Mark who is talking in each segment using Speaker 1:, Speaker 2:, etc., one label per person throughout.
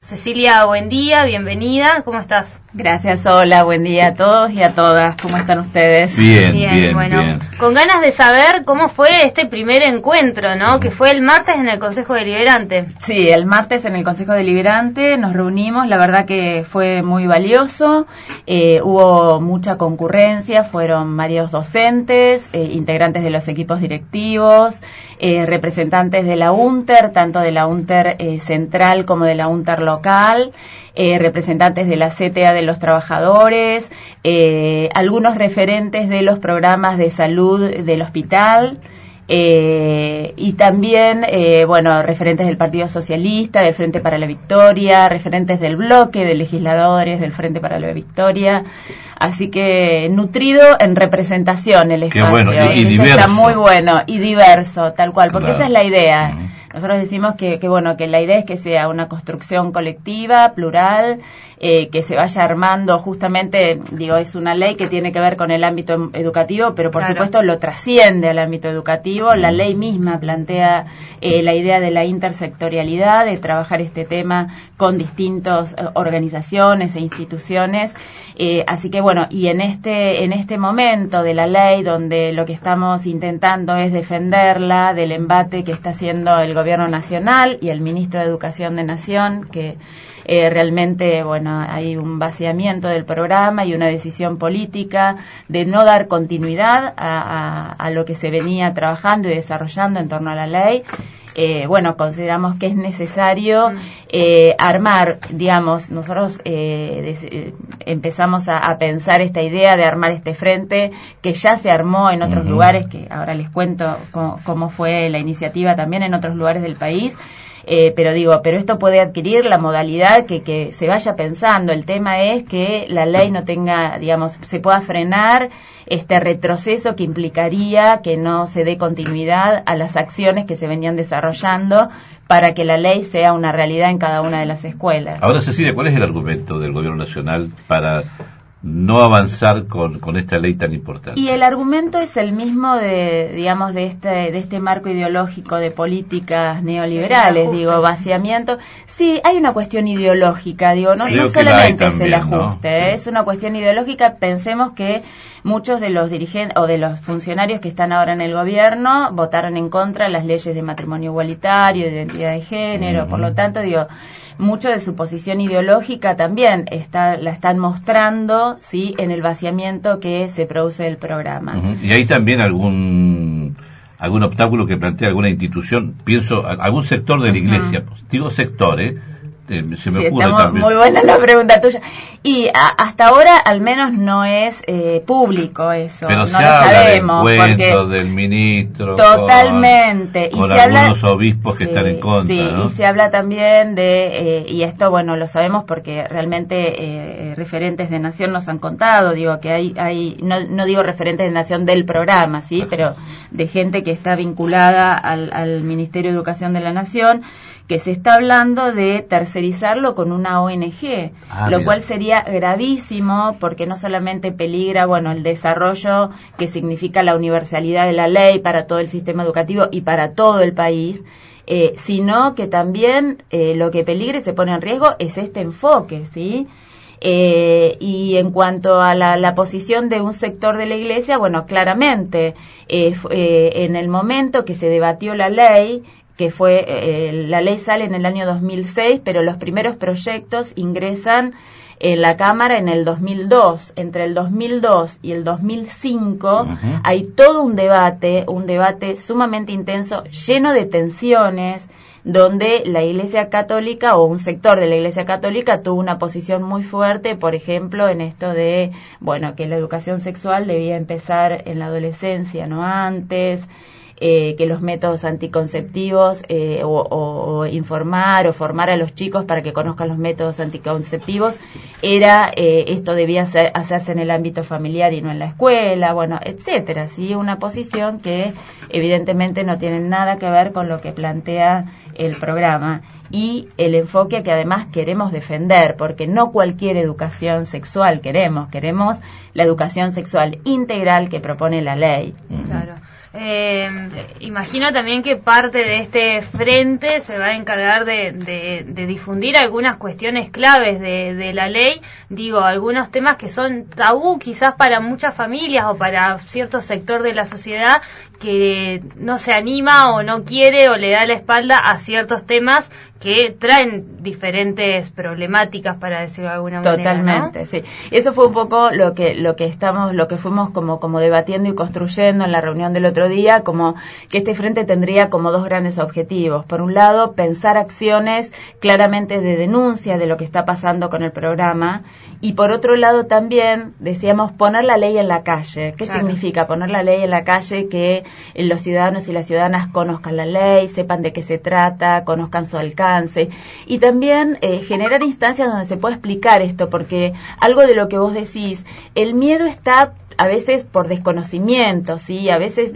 Speaker 1: Cecilia, buen día, bienvenida, ¿cómo estás?
Speaker 2: Gracias, hola, buen día a todos y a todas, ¿cómo están ustedes?
Speaker 1: Bien, bueno, con ganas de saber cómo fue este primer encuentro, ¿no? Que fue el martes en el Consejo Deliberante.
Speaker 2: Sí, el martes en el Consejo Deliberante nos reunimos, la verdad que fue muy valioso, hubo mucha concurrencia, fueron varios docentes, integrantes de los equipos directivos, representantes de la UNTER, tanto de la UNTER central como de la UNTER local, representantes de la CTA de los trabajadores, algunos referentes de los programas de salud del hospital, y también, referentes del Partido Socialista, del Frente para la Victoria, referentes del bloque de legisladores del Frente para la Victoria. Así que nutrido en representación el espacio.
Speaker 3: Qué bueno, y diverso.
Speaker 2: Está muy bueno, y diverso, tal cual, porque esa es la idea. Nosotros decimos que la idea es que sea una construcción colectiva, plural, que se vaya armando justamente, es una ley que tiene que ver con el ámbito educativo, pero por supuesto lo trasciende al ámbito educativo. La ley misma plantea la idea de la intersectorialidad, de trabajar este tema con distintas organizaciones e instituciones. Así que y en este momento de la ley, donde lo que estamos intentando es defenderla del embate que está haciendo el Gobierno Nacional y el Ministro de Educación de Nación, que realmente, hay un vaciamiento del programa y una decisión política de no dar continuidad a lo que se venía trabajando y desarrollando en torno a la ley. Consideramos que es necesario armar, nosotros empezamos a pensar esta idea de armar este frente que ya se armó en otros lugares, que ahora les cuento cómo fue la iniciativa también en otros lugares del país. Pero esto puede adquirir la modalidad que se vaya pensando. El tema es que la ley no tenga, se pueda frenar este retroceso que implicaría que no se dé continuidad a las acciones que se venían desarrollando para que la ley sea una realidad en cada una de las escuelas.
Speaker 3: Ahora, Cecilia, ¿cuál es el argumento del Gobierno Nacional para no avanzar con esta ley tan importante?
Speaker 2: Y el argumento es el mismo de este marco ideológico de políticas neoliberales, vaciamiento. Sí, hay una cuestión ideológica, no solamente es el ajuste, ¿no? Es una cuestión ideológica. Pensemos que muchos de los dirigentes o de los funcionarios que están ahora en el gobierno votaron en contra de las leyes de matrimonio igualitario, de identidad de género, por lo tanto, mucho de su posición ideológica también la están mostrando, sí, en el vaciamiento que se produce del programa.
Speaker 3: Y hay también algún obstáculo que plantea alguna institución, pienso, algún sector de la iglesia, digo sector, se me ocurre también.
Speaker 2: Muy buena la pregunta tuya. Y hasta ahora al menos no es público eso.
Speaker 3: Pero
Speaker 2: no
Speaker 3: se
Speaker 2: lo
Speaker 3: habla
Speaker 2: sabemos,
Speaker 3: de encuentros del ministro
Speaker 2: totalmente
Speaker 3: con algunos obispos que están en contra,
Speaker 2: sí,
Speaker 3: ¿no?
Speaker 2: Y se habla también de y esto lo sabemos porque realmente referentes de Nación nos han contado, que hay no digo referentes de Nación del programa, sí, pero de gente que está vinculada al Ministerio de Educación de la Nación, que se está hablando de tercerizarlo con una ONG, lo cual sería gravísimo porque no solamente peligra, el desarrollo que significa la universalidad de la ley para todo el sistema educativo y para todo el país, sino que también lo que peligra y se pone en riesgo es este enfoque, ¿sí? Y en cuanto a la posición de un sector de la iglesia, claramente, en el momento que se debatió la ley, que fue, la ley sale en el año 2006, pero los primeros proyectos ingresan en la Cámara en el 2002. Entre el 2002 y el 2005 hay todo un debate sumamente intenso, lleno de tensiones, donde la Iglesia Católica o un sector de la Iglesia Católica tuvo una posición muy fuerte, por ejemplo, en esto de, que la educación sexual debía empezar en la adolescencia, no antes, que los métodos anticonceptivos o informar o formar a los chicos para que conozcan los métodos anticonceptivos esto debía hacerse en el ámbito familiar y no en la escuela, etcétera, sí, una posición que evidentemente no tiene nada que ver con lo que plantea el programa y el enfoque que además queremos defender, porque no cualquier educación sexual queremos la educación sexual integral que propone la ley.
Speaker 1: Claro. imagino también que parte de este frente se va a encargar de difundir algunas cuestiones claves de la ley, digo, algunos temas que son tabú quizás para muchas familias o para cierto sector de la sociedad que no se anima o no quiere o le da la espalda a ciertos temas que traen diferentes problemáticas, para decirlo de alguna manera.
Speaker 2: Totalmente, ¿no? Sí. Eso fue un poco lo que fuimos como debatiendo y construyendo en la reunión del otro día, como que este frente tendría como dos grandes objetivos. Por un lado, pensar acciones claramente de denuncia de lo que está pasando con el programa, y por otro lado también, decíamos, poner la ley en la calle. ¿Qué significa poner la ley en la calle? Que los ciudadanos y las ciudadanas conozcan la ley, sepan de qué se trata, conozcan su alcance, y también generar instancias donde se pueda explicar esto, porque algo de lo que vos decís, el miedo está a veces por desconocimiento, ¿sí? A veces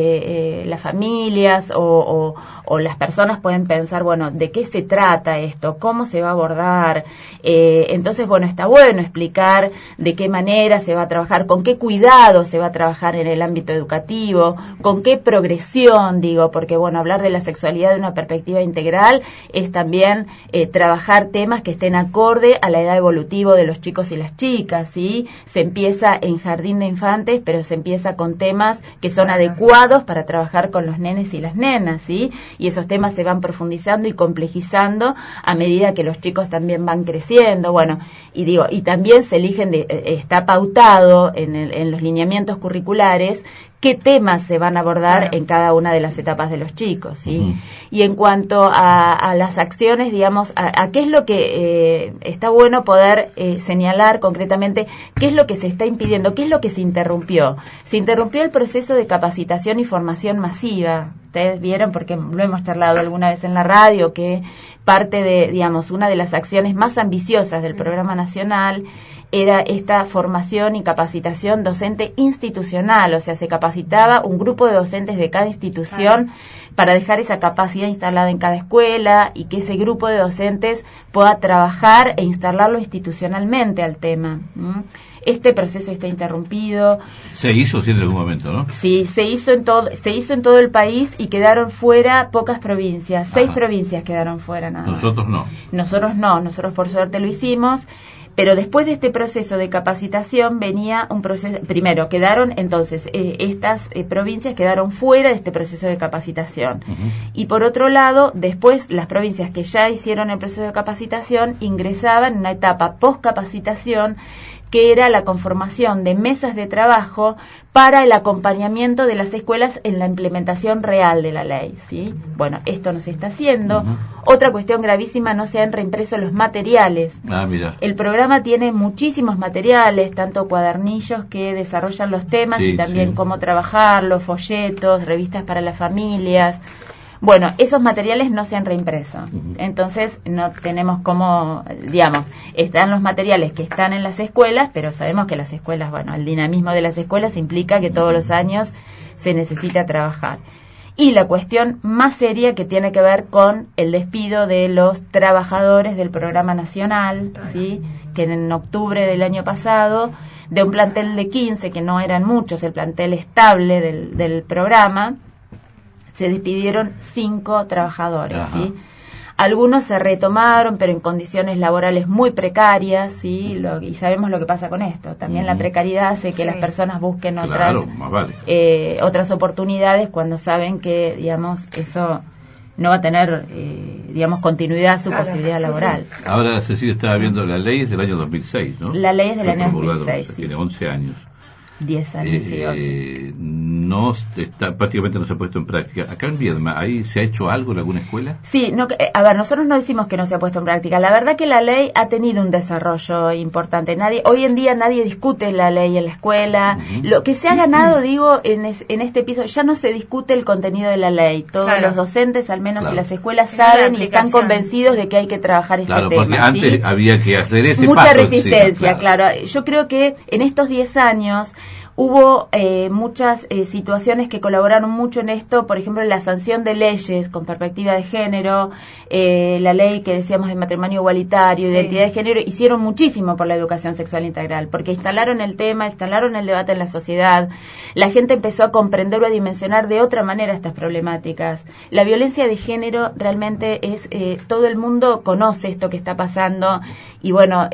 Speaker 2: las familias o las personas pueden pensar, bueno, ¿de qué se trata esto? ¿Cómo se va a abordar? Entonces, bueno, está bueno explicar de qué manera se va a trabajar, con qué cuidado se va a trabajar en el ámbito educativo, con qué progresión, digo, porque, bueno, hablar de la sexualidad de una perspectiva integral es también trabajar temas que estén acorde a la edad evolutiva de los chicos y las chicas, ¿sí? Se empieza en jardín de infantes, pero se empieza con temas que son adecuados para trabajar con los nenes y las nenas, ¿sí? Y esos temas se van profundizando y complejizando a medida que los chicos también van creciendo, bueno, y también se eligen, está pautado en los lineamientos curriculares qué temas se van a abordar en cada una de las etapas de los chicos, ¿sí? Y en cuanto a las acciones, digamos, a qué es lo que está bueno poder señalar concretamente, qué es lo que se está impidiendo, qué es lo que se interrumpió. Se interrumpió el proceso de capacitación y formación masiva. Ustedes vieron, porque lo hemos charlado alguna vez en la radio, que parte de, digamos, una de las acciones más ambiciosas del Programa Nacional era esta formación y capacitación docente institucional, o sea, se capacitaba un grupo de docentes de cada institución para dejar esa capacidad instalada en cada escuela y que ese grupo de docentes pueda trabajar e instalarlo institucionalmente al tema. Este proceso está interrumpido.
Speaker 3: Se hizo en algún momento, ¿no?
Speaker 2: Sí, se hizo en todo el país y quedaron fuera pocas provincias, 6 provincias quedaron fuera nada más.
Speaker 3: Nosotros no.
Speaker 2: Nosotros por suerte lo hicimos. Pero después de este proceso de capacitación venía un proceso, primero quedaron entonces estas provincias quedaron fuera de este proceso de capacitación. Y por otro lado, después las provincias que ya hicieron el proceso de capacitación ingresaban en una etapa post-capacitación, que era la conformación de mesas de trabajo para el acompañamiento de las escuelas en la implementación real de la ley, ¿sí? Bueno, esto no se está haciendo. Otra cuestión gravísima, no se han reimpreso los materiales.
Speaker 3: Mira.
Speaker 2: El programa tiene muchísimos materiales, tanto cuadernillos que desarrollan los temas y también cómo trabajarlos, folletos, revistas para las familias. Bueno, esos materiales no se han reimpreso. Entonces, no tenemos cómo, digamos, están los materiales que están en las escuelas, pero sabemos que las escuelas, bueno, el dinamismo de las escuelas implica que todos los años se necesita trabajar. Y la cuestión más seria que tiene que ver con el despido de los trabajadores del Programa Nacional, ¿sí? Que en octubre del año pasado, de un plantel de 15, que no eran muchos, el plantel estable del programa, se despidieron 5 trabajadores, ¿sí? Algunos se retomaron, pero en condiciones laborales muy precarias, ¿sí? Y sabemos lo que pasa con esto. También la precariedad hace que las personas busquen otras oportunidades cuando saben que, digamos, eso no va a tener, digamos, continuidad su posibilidad laboral.
Speaker 3: Ahora, Cecilia, estaba viendo, la ley es del año 2006, ¿no?
Speaker 2: La ley es del año 2006, sí.
Speaker 3: Tiene 11 años.
Speaker 2: 10 años y 11.
Speaker 3: Prácticamente no se ha puesto en práctica. Acá en Viedma, ¿ahí se ha hecho algo en alguna escuela?
Speaker 2: Sí, a ver, nosotros no decimos que no se ha puesto en práctica. La verdad que la ley ha tenido un desarrollo importante. Hoy en día nadie discute la ley en la escuela. Lo que se ha ganado, digo, en este piso, ya no se discute el contenido de la ley. Todos los docentes, al menos en las escuelas, saben y están convencidos de que hay que trabajar este tema.
Speaker 3: Porque antes había que hacer ese
Speaker 2: mucha resistencia, claro. Yo creo que en estos 10 años Hubo muchas situaciones que colaboraron mucho en esto, por ejemplo, la sanción de leyes con perspectiva de género, la ley que decíamos de matrimonio igualitario,
Speaker 1: sí,
Speaker 2: identidad de género, hicieron muchísimo por la educación sexual integral, porque instalaron el tema, instalaron el debate en la sociedad, la gente empezó a comprender o a dimensionar de otra manera estas problemáticas. La violencia de género realmente es, todo el mundo conoce esto que está pasando, y bueno,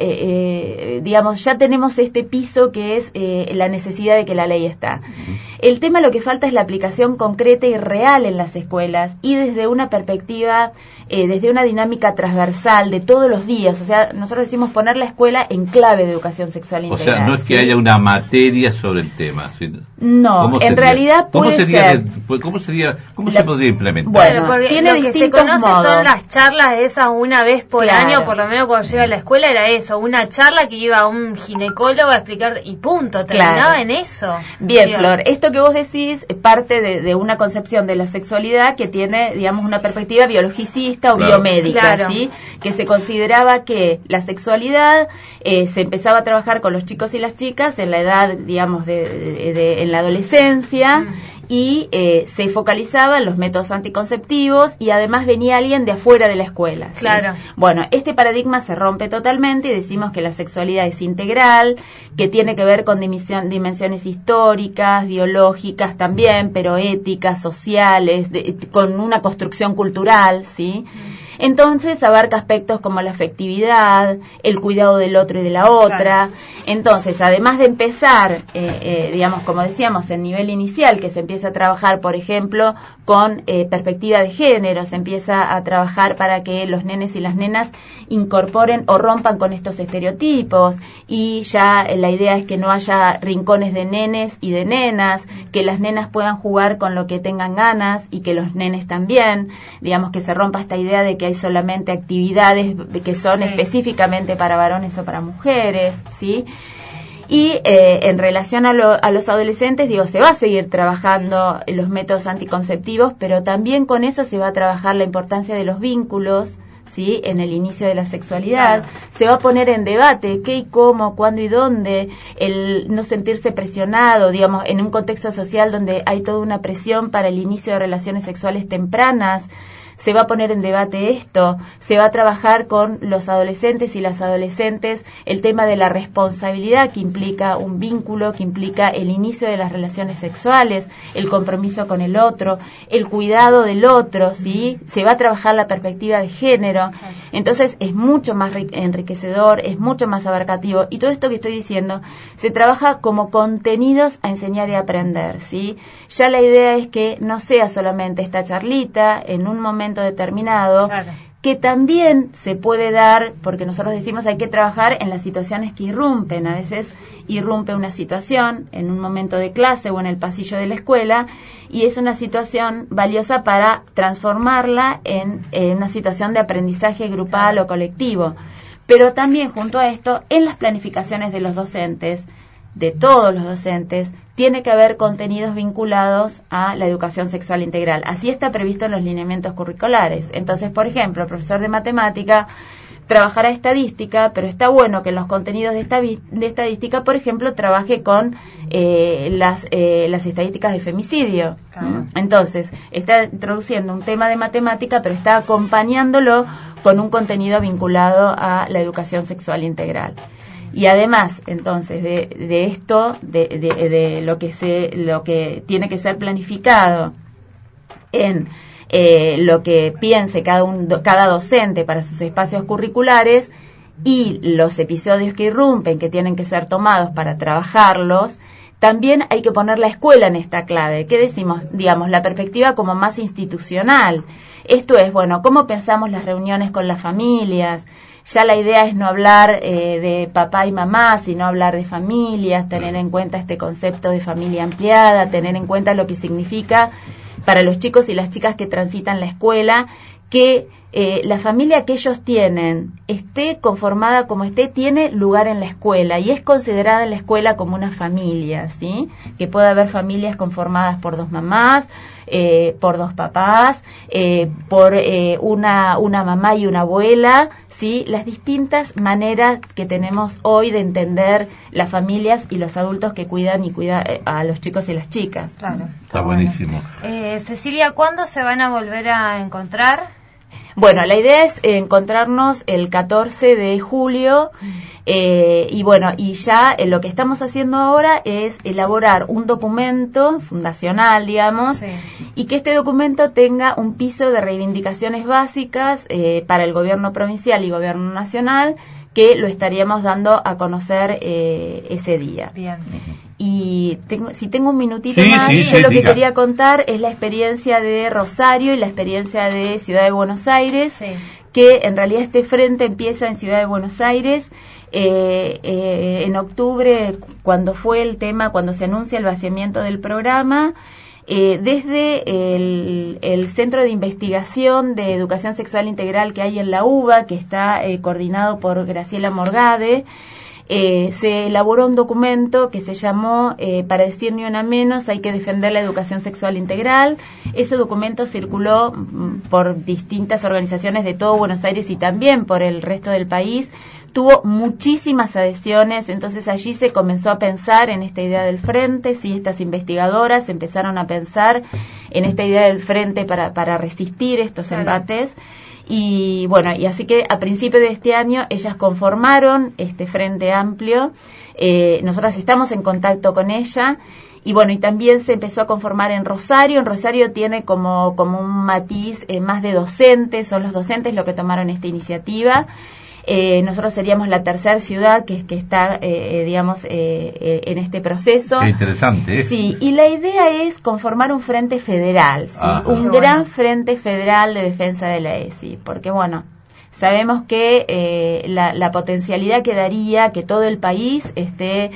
Speaker 2: digamos, ya tenemos este piso que es la necesidad de que la ley está. El tema, lo que falta es la aplicación concreta y real en las escuelas, y desde una perspectiva, desde una dinámica transversal de todos los días. O sea, nosotros decimos poner la escuela en clave de educación sexual integral.
Speaker 3: O sea, no es que haya una materia sobre el tema, ¿sí?
Speaker 2: No, en realidad puede ser.
Speaker 3: ¿Cómo se podría implementar?
Speaker 2: Bueno, tiene
Speaker 1: lo que
Speaker 2: distintos
Speaker 1: se conoce
Speaker 2: modos.
Speaker 1: son las charlas esas una vez por
Speaker 2: Claro.
Speaker 1: año, por lo menos cuando llega a la escuela era eso, una charla que iba a un ginecólogo a explicar y punto, terminaba
Speaker 2: Claro.
Speaker 1: en eso.
Speaker 2: Bien,
Speaker 1: Digo,
Speaker 2: Flor, esto que vos decís parte de una concepción de la sexualidad que tiene, digamos, una perspectiva biologicista o
Speaker 3: Claro.
Speaker 2: biomédica,
Speaker 1: Claro.
Speaker 2: ¿sí? Que se consideraba que la sexualidad se empezaba a trabajar con los chicos y las chicas en la edad, digamos, en la adolescencia, y se focalizaba en los métodos anticonceptivos, y además venía alguien de afuera de la escuela, ¿sí?
Speaker 1: Claro.
Speaker 2: Bueno, este paradigma se rompe totalmente y decimos que la sexualidad es integral, que tiene que ver con dimensiones históricas, biológicas también, pero éticas, sociales, con una construcción cultural, ¿sí? Entonces abarca aspectos como la afectividad, el cuidado del otro y de la otra.
Speaker 1: Claro.
Speaker 2: Entonces, además de empezar, digamos, como decíamos, en nivel inicial, que se empieza a trabajar, por ejemplo, con perspectiva de género, se empieza a trabajar para que los nenes y las nenas incorporen o rompan con estos estereotipos, y ya la idea es que no haya rincones de nenes y de nenas, que las nenas puedan jugar con lo que tengan ganas y que los nenes también, digamos, que se rompa esta idea de que hay solamente actividades que son
Speaker 1: Sí.
Speaker 2: específicamente para varones o para mujeres, ¿sí? Y en relación a los adolescentes, digo, se va a seguir trabajando los métodos anticonceptivos, pero también con eso se va a trabajar la importancia de los vínculos, ¿sí? En el inicio de la sexualidad.
Speaker 1: Claro.
Speaker 2: Se va a poner en debate qué y cómo, cuándo y dónde, el no sentirse presionado, digamos, en un contexto social donde hay toda una presión para el inicio de relaciones sexuales tempranas. Se va a poner en debate esto, se va a trabajar con los adolescentes y las adolescentes el tema de la responsabilidad que implica un vínculo, que implica el inicio de las relaciones sexuales, el compromiso con el otro, el cuidado del otro, ¿sí? Se va a trabajar la perspectiva de género. Entonces es mucho más enriquecedor, es mucho más abarcativo, y todo esto que estoy diciendo se trabaja como contenidos a enseñar y aprender, ¿sí? Ya la idea es que no sea solamente esta charlita en un momento determinado,
Speaker 1: Claro.
Speaker 2: que también se puede dar, porque nosotros decimos hay que trabajar en las situaciones que irrumpen. A veces irrumpe una situación en un momento de clase o en el pasillo de la escuela, y es una situación valiosa para transformarla en una situación de aprendizaje grupal o colectivo. Pero también, junto a esto, en las planificaciones de los docentes, de todos los docentes, tiene que haber contenidos vinculados a la educación sexual integral. Así está previsto en los lineamientos curriculares. Entonces, por ejemplo, el profesor de matemática trabajará estadística, pero está bueno que en los contenidos de estadística, por ejemplo, trabaje con las estadísticas de femicidio.
Speaker 1: Claro.
Speaker 2: Entonces, está introduciendo un tema de matemática, pero está acompañándolo con un contenido vinculado a la educación sexual integral. Y además, entonces, de esto, de lo que tiene que ser planificado en lo que piense cada docente para sus espacios curriculares, y los episodios que irrumpen, que tienen que ser tomados para trabajarlos, también hay que poner la escuela en esta clave. ¿Qué decimos? Digamos, la perspectiva como más institucional. Esto es, bueno, ¿cómo pensamos las reuniones con las familias? Ya la idea es no hablar de papá y mamá, sino hablar de familias, tener en cuenta este concepto de familia ampliada, tener en cuenta lo que significa para los chicos y las chicas que transitan la escuela, que la familia que ellos tienen, esté conformada como esté, tiene lugar en la escuela y es considerada en la escuela como una familia, ¿sí? Que puede haber familias conformadas por dos mamás, por dos papás, por una mamá y una abuela, ¿sí? Las distintas maneras que tenemos hoy de entender las familias y los adultos que cuidan a los chicos y las chicas.
Speaker 1: Claro.
Speaker 3: Está buenísimo.
Speaker 1: Cecilia, ¿cuándo se van a volver a encontrar?
Speaker 2: Bueno, la idea es encontrarnos el 14 de julio y ya lo que estamos haciendo ahora es elaborar un documento fundacional, digamos,
Speaker 1: sí,
Speaker 2: y que este documento tenga un piso de reivindicaciones básicas para el gobierno provincial y gobierno nacional, que lo estaríamos dando a conocer ese día.
Speaker 1: Bien.
Speaker 2: Y si tengo un minutito más, yo lo que quería contar es la experiencia de Rosario y la experiencia de Ciudad de Buenos Aires,
Speaker 1: sí,
Speaker 2: que en realidad este frente empieza en Ciudad de Buenos Aires. En octubre, cuando se anuncia el vaciamiento del programa, desde el Centro de Investigación de Educación Sexual Integral que hay en la UBA, que está coordinado por Graciela Morgade, se elaboró un documento que se llamó Para decir ni una menos, hay que defender la educación sexual integral. Ese documento circuló por distintas organizaciones de todo Buenos Aires y también por el resto del país. Tuvo muchísimas adhesiones, entonces allí se comenzó a pensar en esta idea del frente, sí, estas investigadoras empezaron a pensar en esta idea del frente para resistir estos embates. Y bueno, y así que a principios de este año ellas conformaron este Frente Amplio. Nosotras estamos en contacto con ella. Y bueno, y también se empezó a conformar en Rosario. En Rosario tiene como un matiz más de docentes, son los docentes los que tomaron esta iniciativa. Nosotros seríamos la tercera ciudad que está, en este proceso.
Speaker 3: Qué interesante.
Speaker 2: Sí, y la idea es conformar un frente federal, ¿sí? Un gran frente federal de defensa de la ESI, porque bueno, sabemos que la potencialidad que daría que todo el país esté,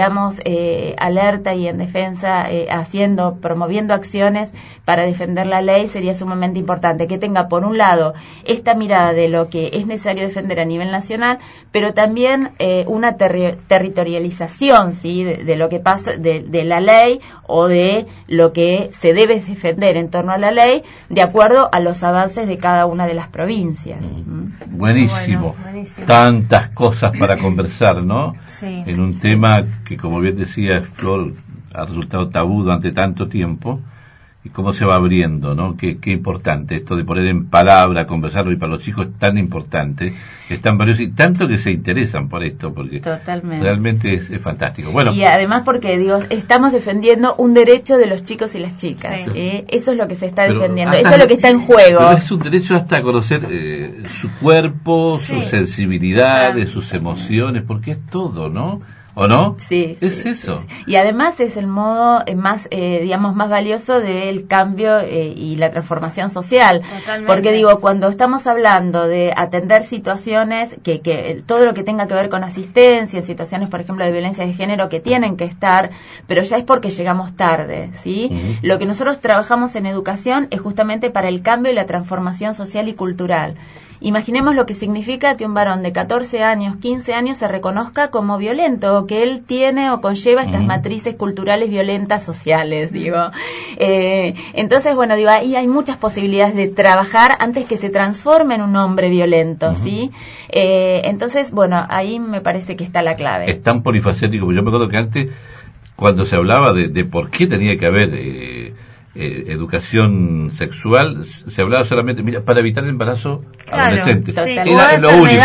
Speaker 2: alerta y en defensa, promoviendo acciones para defender la ley sería sumamente importante. Que tenga, por un lado, esta mirada de lo que es necesario defender a nivel nacional, pero también una territorialización, ¿sí? De lo que pasa, de la ley o de lo que se debe defender en torno a la ley, de acuerdo a los avances de cada una de las provincias.
Speaker 3: Buenísimo.
Speaker 1: Bueno, buenísimo.
Speaker 3: Tantas cosas para conversar, ¿no?
Speaker 1: Sí.
Speaker 3: En un tema que, como bien decía Flor, ha resultado tabú durante tanto tiempo, y cómo se va abriendo, ¿no? Qué importante esto de poner en palabra, conversarlo, y para los chicos es tan importante, es tan valioso, y tanto que se interesan por esto, porque
Speaker 2: totalmente,
Speaker 3: realmente es fantástico. Bueno,
Speaker 2: y además porque, estamos defendiendo un derecho de los chicos y las chicas,
Speaker 1: sí.
Speaker 2: Eso es lo que se está defendiendo, eso es lo que está en juego.
Speaker 3: Pero es un derecho hasta a conocer su cuerpo,
Speaker 1: sí,
Speaker 3: sus sensibilidades, sus emociones, porque es todo, ¿no? ¿O no?
Speaker 2: Sí.
Speaker 3: Es eso.
Speaker 2: Sí. Y además es el modo más valioso del cambio y la transformación social.
Speaker 1: Totalmente.
Speaker 2: Porque cuando estamos hablando de atender situaciones que todo lo que tenga que ver con asistencia, situaciones, por ejemplo, de violencia de género que tienen que estar, pero ya es porque llegamos tarde, ¿sí? Uh-huh. Lo que nosotros trabajamos en educación es justamente para el cambio y la transformación social y cultural. Imaginemos lo que significa que un varón de 14 años, 15 años se reconozca como violento, o que él tiene o conlleva estas matrices culturales violentas sociales, Entonces, ahí hay muchas posibilidades de trabajar antes que se transforme en un hombre violento, ¿sí? Entonces, ahí me parece que está la clave.
Speaker 3: Es tan polifacético, yo me acuerdo que antes, cuando se hablaba de por qué tenía que haber educación sexual, se hablaba solamente, para evitar el embarazo adolescente.
Speaker 1: Sí,
Speaker 3: era lo único,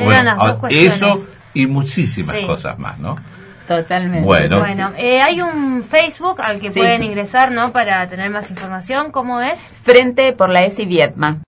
Speaker 3: eso y muchísimas
Speaker 1: sí,
Speaker 3: cosas más, ¿no?
Speaker 2: Totalmente.
Speaker 1: Bueno, hay un Facebook al que pueden ingresar, ¿no? Para tener más información. ¿Cómo es?
Speaker 2: Frente por la ESI Viedma.